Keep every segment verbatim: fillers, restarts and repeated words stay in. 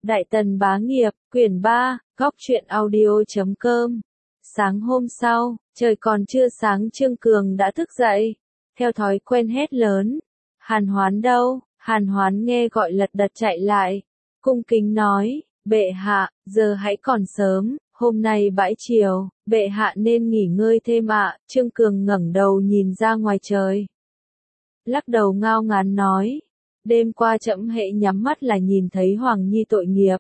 Đại Tần Bá Nghiệp, quyển ba, góc truyện audio.com. Sáng hôm sau, trời còn chưa sáng Trương Cường đã thức dậy. Theo thói quen hét lớn. Hàn Hoán đâu? Hàn Hoán nghe gọi lật đật chạy lại. Cung kính nói, bệ hạ, giờ hãy còn sớm, hôm nay bãi chiều, bệ hạ nên nghỉ ngơi thêm ạ. Trương Cường ngẩng đầu nhìn ra ngoài trời. Lắc đầu ngao ngán nói. Đêm qua trẫm hễ nhắm mắt là nhìn thấy Hoàng Nhi tội nghiệp.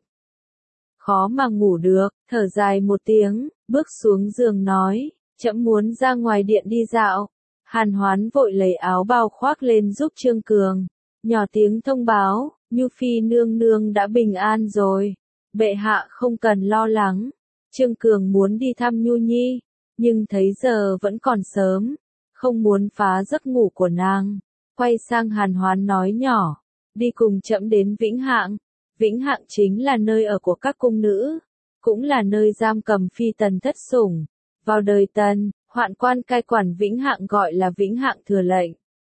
Khó mà ngủ được, thở dài một tiếng, bước xuống giường nói, trẫm muốn ra ngoài điện đi dạo. Hàn Hoán vội lấy áo bào khoác lên giúp Trương Cường, nhỏ tiếng thông báo, Nhu Phi nương nương đã bình an rồi. Bệ hạ không cần lo lắng. Trương Cường muốn đi thăm Nhu Nhi, nhưng thấy giờ vẫn còn sớm, không muốn phá giấc ngủ của nàng. Quay sang Hàn Hoán nói nhỏ, đi cùng trẫm đến Vĩnh Hạng. Vĩnh Hạng chính là nơi ở của các cung nữ, cũng là nơi giam cầm phi tần thất sủng. Vào đời Tần, hoạn quan cai quản Vĩnh Hạng gọi là Vĩnh Hạng thừa lệnh.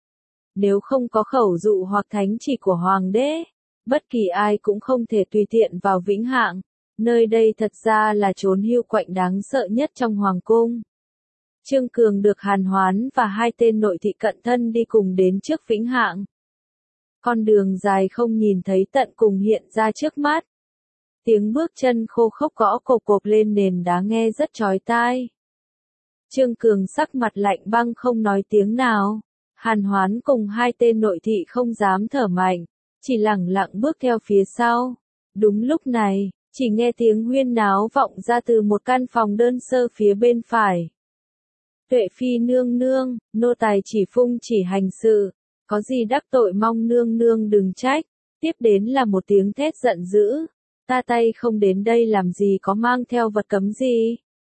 Nếu không có khẩu dụ hoặc thánh chỉ của hoàng đế, bất kỳ ai cũng không thể tùy tiện vào Vĩnh Hạng. Nơi đây thật ra là chốn hưu quạnh đáng sợ nhất trong hoàng cung. Trương Cường được Hàn Hoán và hai tên nội thị cận thân đi cùng đến trước Vĩnh Hạng. Con đường dài không nhìn thấy tận cùng hiện ra trước mắt. Tiếng bước chân khô khốc gõ cộp cộp lên nền đá nghe rất chói tai. Trương Cường sắc mặt lạnh băng không nói tiếng nào. Hàn Hoán cùng hai tên nội thị không dám thở mạnh, chỉ lẳng lặng bước theo phía sau. Đúng lúc này, chỉ nghe tiếng huyên náo vọng ra từ một căn phòng đơn sơ phía bên phải. Tuệ Phi nương nương, nô tài chỉ phung chỉ hành sự, có gì đắc tội mong nương nương đừng trách. Tiếp đến là một tiếng thét giận dữ, ta tay không đến đây làm gì có mang theo vật cấm gì.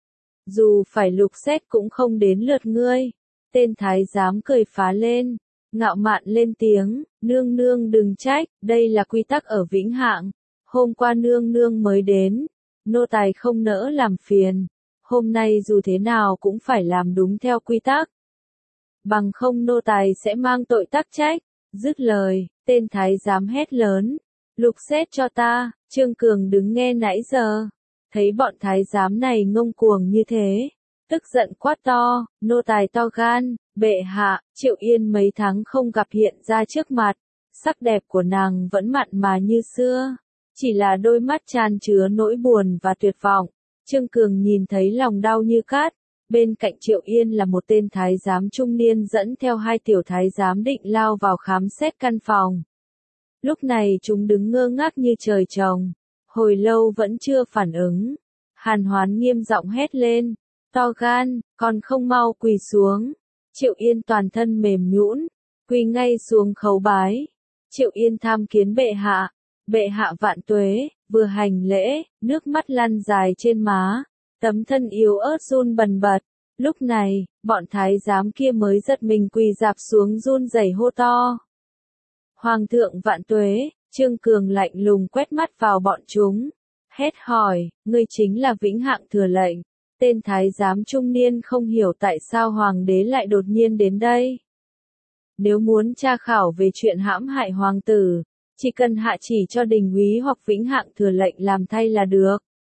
Dù phải lục xét cũng không đến lượt ngươi. Tên thái giám cười phá lên, ngạo mạn lên tiếng, nương nương đừng trách, đây là quy tắc ở Vĩnh Hạng. Hôm qua nương nương mới đến, nô tài không nỡ làm phiền. Hôm nay dù thế nào cũng phải làm đúng theo quy tắc. Bằng không nô tài sẽ mang tội tắc trách. Dứt lời, tên thái giám hét lớn, lục xét cho ta. Trương Cường đứng nghe nãy giờ, thấy bọn thái giám này ngông cuồng như thế, tức giận quát to, nô tài to gan, bệ hạ. Triệu Yên mấy tháng không gặp hiện ra trước mặt, sắc đẹp của nàng vẫn mặn mà như xưa, chỉ là đôi mắt tràn chứa nỗi buồn và tuyệt vọng. Trương Cường nhìn thấy lòng đau như cát. Bên cạnh Triệu Yên là một tên thái giám trung niên dẫn theo hai tiểu thái giám định lao vào khám xét căn phòng. Lúc này chúng đứng ngơ ngác như trời trồng, hồi lâu vẫn chưa phản ứng. Hàn Hoán nghiêm giọng hét lên, to gan, còn không mau quỳ xuống. Triệu Yên toàn thân mềm nhũn, quỳ ngay xuống khấu bái. Triệu Yên tham kiến bệ hạ, bệ hạ vạn tuế. Vừa hành lễ, nước mắt lăn dài trên má, tấm thân yếu ớt run bần bật. Lúc này, bọn thái giám kia mới giật mình quỳ rạp xuống run rẩy hô to. Hoàng thượng vạn tuế. Trương Cường lạnh lùng quét mắt vào bọn chúng, hét hỏi, ngươi chính là Vĩnh Hạng thừa lệnh. Tên thái giám trung niên không hiểu tại sao hoàng đế lại đột nhiên đến đây. Nếu muốn tra khảo về chuyện hãm hại hoàng tử, chỉ cần hạ chỉ cho đình úy hoặc Vĩnh Hạng thừa lệnh làm thay là được.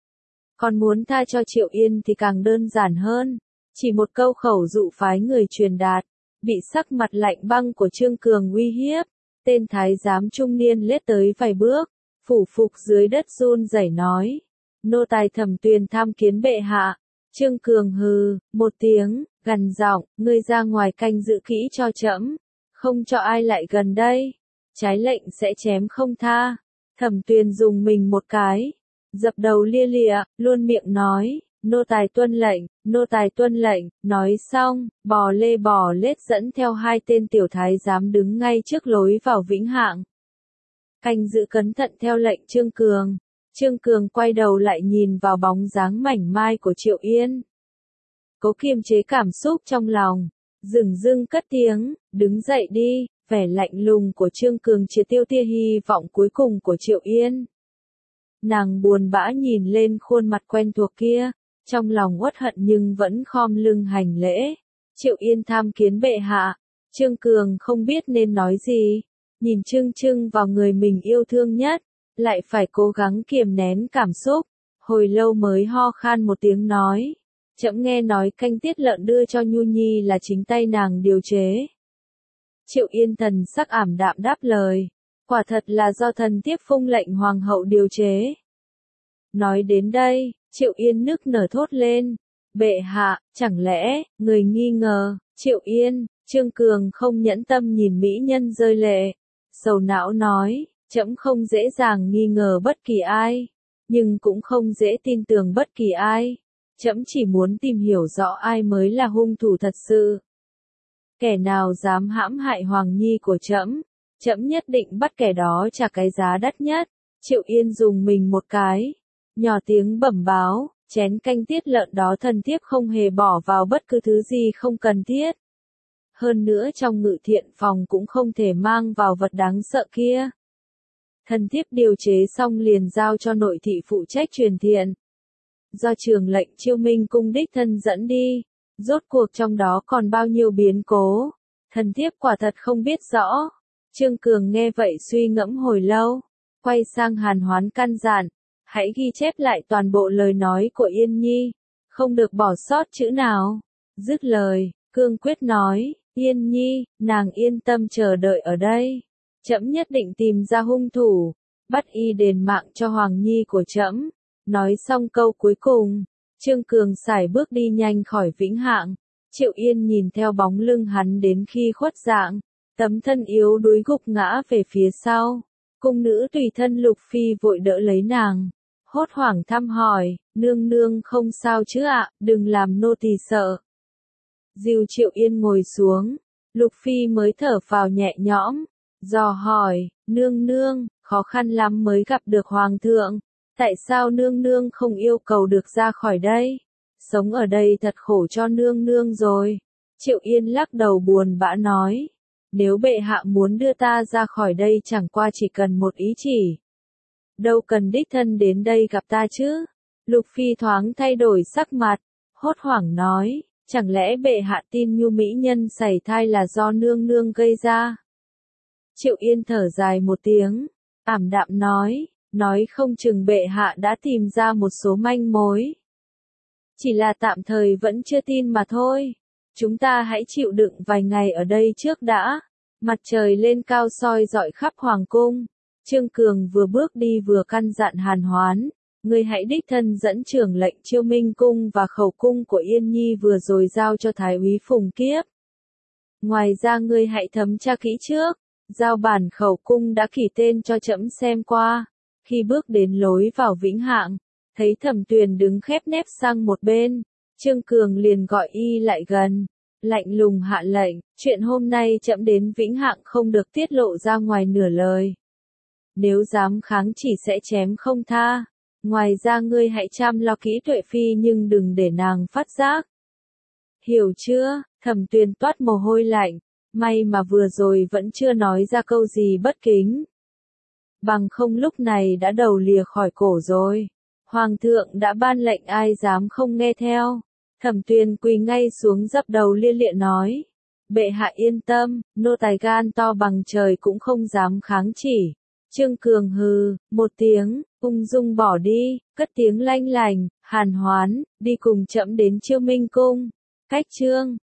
Còn muốn tha cho Triệu Yên thì càng đơn giản hơn, chỉ một câu khẩu dụ phái người truyền đạt. Bị sắc mặt lạnh băng của Trương Cường uy hiếp, tên thái giám trung niên lết tới vài bước, phủ phục dưới đất run rẩy nói, nô tài Thẩm Tuyền tham kiến bệ hạ. Trương Cường hừ một tiếng, gằn giọng, ngươi ra ngoài canh giữ kỹ cho trẫm, không cho ai lại gần đây, trái lệnh sẽ chém không tha. Thẩm Tuyền dùng mình một cái, dập đầu lia lịa, luôn miệng nói, nô tài tuân lệnh, nô tài tuân lệnh. Nói xong, bò lê bò lết dẫn theo hai tên tiểu thái giám đứng ngay trước lối vào Vĩnh Hạng. Canh giữ cẩn thận theo lệnh Trương Cường. Trương Cường quay đầu lại nhìn vào bóng dáng mảnh mai của Triệu Yên. Cố kiềm chế cảm xúc trong lòng, dửng dưng cất tiếng, đứng dậy đi. Vẻ lạnh lùng của Trương Cường triệt tiêu tia hy vọng cuối cùng của Triệu Yên. Nàng buồn bã nhìn lên khuôn mặt quen thuộc kia, trong lòng uất hận nhưng vẫn khom lưng hành lễ. Triệu Yên tham kiến bệ hạ. Trương Cường không biết nên nói gì, nhìn chưng chưng vào người mình yêu thương nhất, lại phải cố gắng kiềm nén cảm xúc, hồi lâu mới ho khan một tiếng nói, trẫm nghe nói canh tiết lợn đưa cho Nhu Nhi là chính tay nàng điều chế. Triệu Yên thần sắc ảm đạm đáp lời, quả thật là do thần thiếp phụng lệnh hoàng hậu điều chế. Nói đến đây, Triệu Yên nức nở thốt lên, bệ hạ, chẳng lẽ, người nghi ngờ, Triệu Yên, Trương Cường không nhẫn tâm nhìn mỹ nhân rơi lệ, sầu não nói, trẫm không dễ dàng nghi ngờ bất kỳ ai, nhưng cũng không dễ tin tưởng bất kỳ ai, trẫm chỉ muốn tìm hiểu rõ ai mới là hung thủ thật sự. Kẻ nào dám hãm hại Hoàng Nhi của trẫm, trẫm nhất định bắt kẻ đó trả cái giá đắt nhất. Triệu Yên dùng mình một cái, nhỏ tiếng bẩm báo, chén canh tiết lợn đó thần thiếp không hề bỏ vào bất cứ thứ gì không cần thiết. Hơn nữa trong ngự thiện phòng cũng không thể mang vào vật đáng sợ kia. Thần thiếp điều chế xong liền giao cho nội thị phụ trách truyền thiện. Do trường lệnh Chiêu Minh cung đích thân dẫn đi, rốt cuộc trong đó còn bao nhiêu biến cố, thần thiếp quả thật không biết rõ. Trương Cường nghe vậy suy ngẫm hồi lâu, quay sang Hàn Hoán căn dặn, hãy ghi chép lại toàn bộ lời nói của Yên Nhi, không được bỏ sót chữ nào. Dứt lời, cương quyết nói, Yên Nhi, nàng yên tâm chờ đợi ở đây, trẫm nhất định tìm ra hung thủ, bắt y đền mạng cho Hoàng Nhi của trẫm. Nói xong câu cuối cùng, Trương Cường sải bước đi nhanh khỏi Vĩnh Hạng. Triệu Yên nhìn theo bóng lưng hắn đến khi khuất dạng, tấm thân yếu đuối gục ngã về phía sau. Cung nữ tùy thân Lục Phi vội đỡ lấy nàng, hốt hoảng thăm hỏi, nương nương không sao chứ ạ, đừng làm nô tỳ sợ. Dìu Triệu Yên ngồi xuống, Lục Phi mới thở phào nhẹ nhõm, dò hỏi, nương nương, khó khăn lắm mới gặp được Hoàng thượng, tại sao nương nương không yêu cầu được ra khỏi đây? Sống ở đây thật khổ cho nương nương rồi. Triệu Yên lắc đầu buồn bã nói, nếu bệ hạ muốn đưa ta ra khỏi đây chẳng qua chỉ cần một ý chỉ. Đâu cần đích thân đến đây gặp ta chứ? Lục Phi thoáng thay đổi sắc mặt, hốt hoảng nói, chẳng lẽ bệ hạ tin Nhu mỹ nhân sảy thai là do nương nương gây ra? Triệu Yên thở dài một tiếng, ảm đạm nói, nói không chừng bệ hạ đã tìm ra một số manh mối. Chỉ là tạm thời vẫn chưa tin mà thôi. Chúng ta hãy chịu đựng vài ngày ở đây trước đã. Mặt trời lên cao soi rọi khắp hoàng cung. Trương Cường vừa bước đi vừa căn dặn Hàn Hoán, ngươi hãy đích thân dẫn trưởng lệnh Chiêu Minh cung và khẩu cung của Yên Nhi vừa rồi giao cho Thái úy Phùng Kiếp. Ngoài ra ngươi hãy thấm tra kỹ trước, giao bản khẩu cung đã kỷ tên cho trẫm xem qua. Khi bước đến lối vào Vĩnh Hạng, thấy Thẩm Tuyền đứng khép nép sang một bên, Trương Cường liền gọi y lại gần, lạnh lùng hạ lệnh, chuyện hôm nay trẫm đến Vĩnh Hạng không được tiết lộ ra ngoài nửa lời. Nếu dám kháng chỉ sẽ chém không tha. Ngoài ra ngươi hãy chăm lo kỹ Tuệ Phi nhưng đừng để nàng phát giác. Hiểu chưa? Thẩm Tuyền toát mồ hôi lạnh, may mà vừa rồi vẫn chưa nói ra câu gì bất kính. Bằng không lúc này đã đầu lìa khỏi cổ rồi. Hoàng thượng đã ban lệnh ai dám không nghe theo. Thẩm Tuyền quỳ ngay xuống dập đầu lia lịa nói. Bệ hạ yên tâm, nô tài gan to bằng trời cũng không dám kháng chỉ. Trương Cường hừ, một tiếng, ung dung bỏ đi, cất tiếng lanh lành, Hàn Hoán, đi cùng trẫm đến Chiêu Minh cung. Cách chương